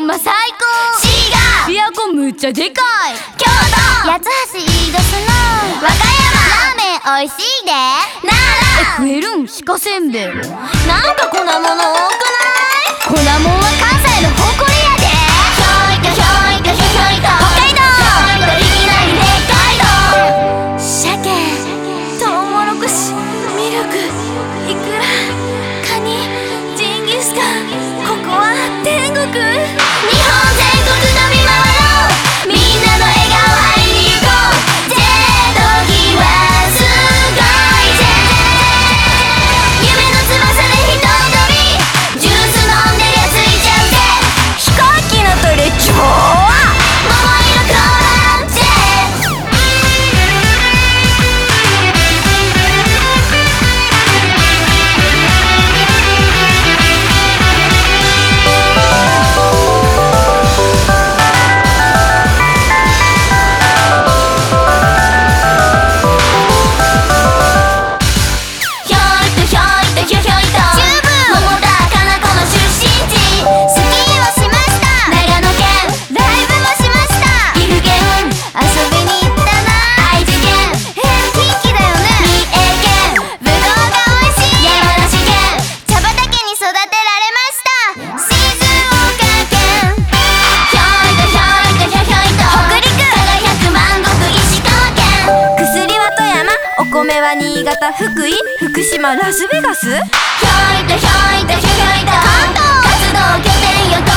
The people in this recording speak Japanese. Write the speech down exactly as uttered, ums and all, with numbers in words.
んま最高。 滋賀琵琶湖むっちゃでかい。 京都八つ橋飯田スの和歌山ラーメンおいしいで。 奈え、食えるん鹿せんべい。 良なんか粉物多くない？ 粉もんは関西の誇りやで。 ひょいとひょいとひょひょいと北海道ひょいといきなり北海道。 鮭、トウモロコシ、ミルク、イクラ、カニ、ジンギスカン。ここは天国。 日本全国飛び回ろう。みんなの笑顔会いに行こう。ジェット機はすごいぜ。夢の翼でひとっ飛び。ジュース飲んでりゃついちゃうぜ。 飛行機のトイレ超あ。 桃色コーランジェひょいとひょいとひょひょいと桃田かな子の出身地。 スキーをしました。 長野県ライブもしました。 岐阜県遊びに行ったな。 愛知県えー、近畿だよね。 三重県ぶどうが美味しい。 山梨県茶畑に育てられました。静岡県ひょいとひょいとひょひょいと北陸輝く万国石川県。 薬は富山、お米は新潟、福井、福島、ラスベガス。 ひょいとひょいとひょひょいと関東活動拠点横